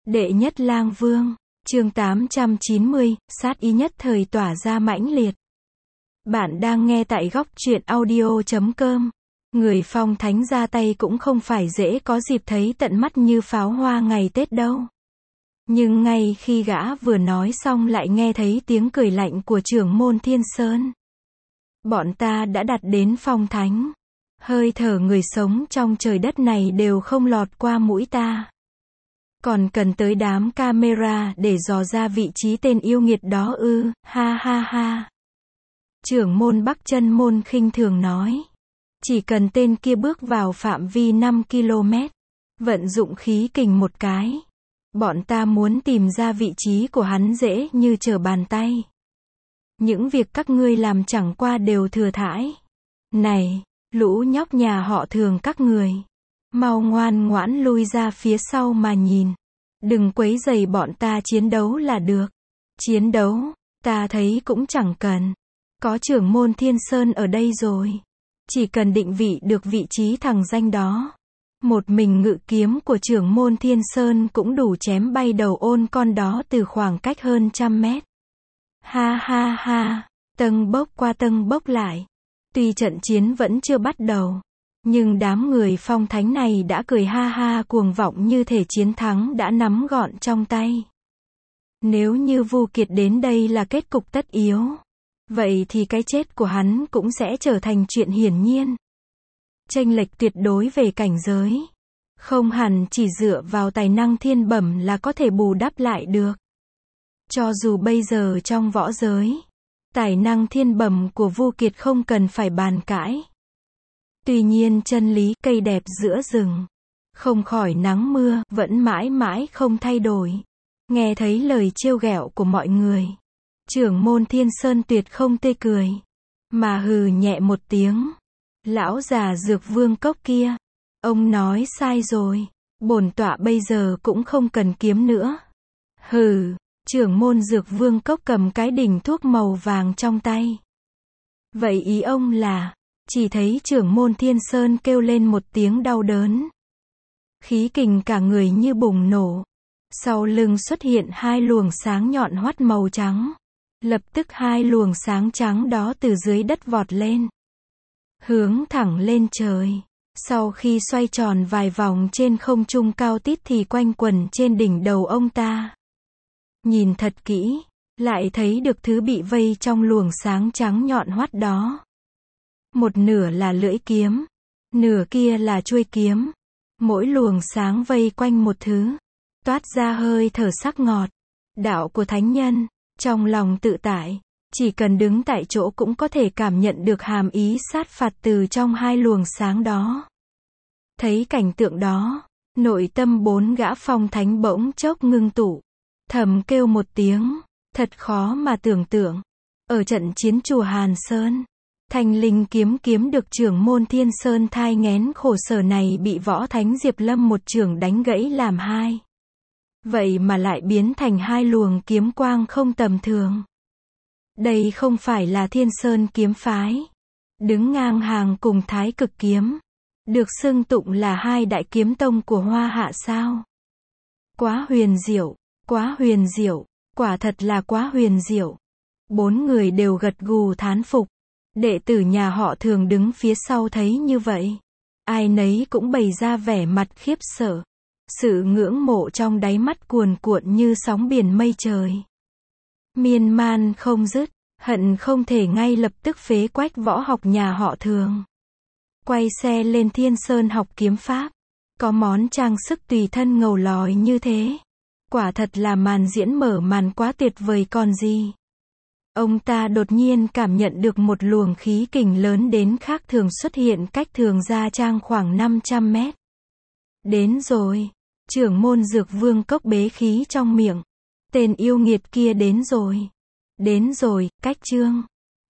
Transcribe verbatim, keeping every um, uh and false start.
Đệ nhất lang vương, chương tám trăm chín mươi, sát ý nhất thời tỏa ra mãnh liệt. Bạn đang nghe tại góc truyện audio chấm com. Người phong thánh ra tay cũng không phải dễ có dịp thấy tận mắt như pháo hoa ngày Tết đâu. Nhưng ngay khi gã vừa nói xong lại nghe thấy tiếng cười lạnh của trưởng môn Thiên Sơn. Bọn ta đã đặt đến phong thánh. Hơi thở người sống trong trời đất này đều không lọt qua mũi ta. Còn cần tới đám camera để dò ra vị trí tên yêu nghiệt đó ư, ha ha ha. Trưởng môn Bắc Chân Môn khinh thường nói. Chỉ cần tên kia bước vào phạm vi năm ki lô mét, vận dụng khí kình một cái, bọn ta muốn tìm ra vị trí của hắn dễ như trở bàn tay. Những việc các ngươi làm chẳng qua đều thừa thãi. Này, lũ nhóc nhà họ Thường các người, mau ngoan ngoãn lui ra phía sau mà nhìn. Đừng quấy rầy bọn ta chiến đấu là được. Chiến đấu, ta thấy cũng chẳng cần. Có trưởng môn Thiên Sơn ở đây rồi. Chỉ cần định vị được vị trí thằng danh đó. Một mình ngự kiếm của trưởng môn Thiên Sơn cũng đủ chém bay đầu ôn con đó từ khoảng cách hơn trăm mét. Ha ha ha, tâng bốc qua tâng bốc lại. Tuy trận chiến vẫn chưa bắt đầu, nhưng đám người phong thánh này đã cười ha ha cuồng vọng như thể chiến thắng đã nắm gọn trong tay. Nếu như Vu Kiệt đến đây là kết cục tất yếu, vậy thì cái chết của hắn cũng sẽ trở thành chuyện hiển nhiên. Chênh lệch tuyệt đối về cảnh giới, không hẳn chỉ dựa vào tài năng thiên bẩm là có thể bù đắp lại được. Cho dù bây giờ trong võ giới, tài năng thiên bẩm của Vu Kiệt không cần phải bàn cãi. Tuy nhiên chân lý cây đẹp giữa rừng, không khỏi nắng mưa, vẫn mãi mãi không thay đổi. Nghe thấy lời trêu ghẹo của mọi người, trưởng môn Thiên Sơn tuyệt không tươi cười, mà hừ nhẹ một tiếng. Lão già Dược Vương Cốc kia, ông nói sai rồi, bổn tọa bây giờ cũng không cần kiếm nữa. Hừ, trưởng môn Dược Vương Cốc cầm cái đỉnh thuốc màu vàng trong tay. Vậy ý ông là, chỉ thấy trưởng môn Thiên Sơn kêu lên một tiếng đau đớn. Khí kình cả người như bùng nổ. Sau lưng xuất hiện hai luồng sáng nhọn hoắt màu trắng. Lập tức hai luồng sáng trắng đó từ dưới đất vọt lên, hướng thẳng lên trời. Sau khi xoay tròn vài vòng trên không trung cao tít thì quanh quẩn trên đỉnh đầu ông ta. Nhìn thật kỹ, lại thấy được thứ bị vây trong luồng sáng trắng nhọn hoắt đó. Một nửa là lưỡi kiếm, nửa kia là chuôi kiếm. Mỗi luồng sáng vây quanh một thứ, toát ra hơi thở sắc ngọt. Đạo của thánh nhân, trong lòng tự tại, chỉ cần đứng tại chỗ cũng có thể cảm nhận được hàm ý sát phạt từ trong hai luồng sáng đó. Thấy cảnh tượng đó, nội tâm bốn gã phong thánh bỗng chốc ngưng tụ, thầm kêu một tiếng, thật khó mà tưởng tượng. Ở trận chiến chùa Hàn Sơn, Thanh Linh kiếm kiếm được trưởng môn Thiên Sơn thai nghén khổ sở này bị võ thánh Diệp Lâm một chưởng đánh gãy làm hai. Vậy mà lại biến thành hai luồng kiếm quang không tầm thường. Đây không phải là Thiên Sơn kiếm phái, đứng ngang hàng cùng Thái Cực kiếm, được xưng tụng là hai đại kiếm tông của Hoa Hạ sao? Quá huyền diệu, quá huyền diệu, quả thật là quá huyền diệu. Bốn người đều gật gù thán phục. Đệ tử nhà họ Thường đứng phía sau thấy như vậy, ai nấy cũng bày ra vẻ mặt khiếp sợ. Sự ngưỡng mộ trong đáy mắt cuồn cuộn như sóng biển mây trời. Miên man không dứt, hận không thể ngay lập tức phế quách võ học nhà họ Thường. Quay xe lên Thiên Sơn học kiếm pháp. Có món trang sức tùy thân ngầu lòi như thế. Quả thật là màn diễn mở màn quá tuyệt vời còn gì. Ông ta đột nhiên cảm nhận được một luồng khí kình lớn đến khác thường xuất hiện cách Thường Gia Trang khoảng năm trăm mét. Đến rồi. Trưởng môn Dược Vương Cốc bế khí trong miệng. Tên yêu nghiệt kia đến rồi. Đến rồi, cách chương.